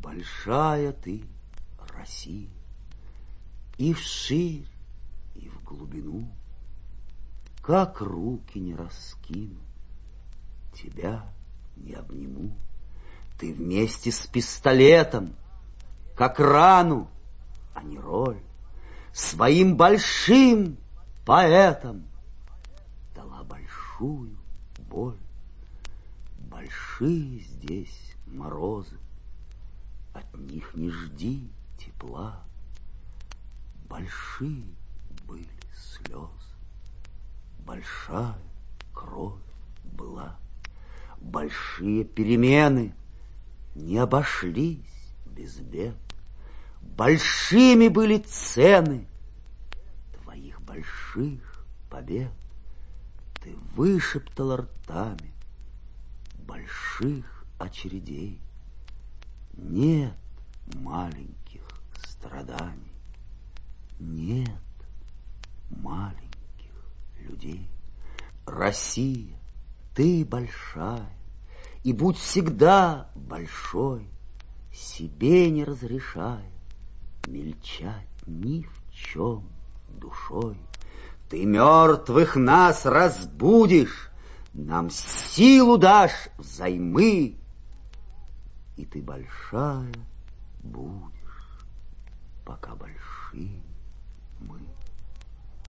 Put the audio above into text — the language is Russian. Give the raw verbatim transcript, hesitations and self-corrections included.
Большая ты, Россия, и вширь, и в глубину, как руки не раскину, тебя не обниму. Ты вместе с пистолетом, как рану, а не роль, своим большим поэтам дала большую боль. Большие здесь морозы, от них не жди тепла. Большие были слезы, большая кровь была. Большие перемены не обошлись без бед. Большими были цены твоих больших побед. Ты вышептал ртами больших очередей. Нет маленьких страданий, нет маленьких людей. Россия, ты большая, и будь всегда большой, себе не разрешая мельчать ни в чем душой. Ты мертвых нас разбудишь, нам силу дашь взаймы, и ты большая будешь, пока большие мы.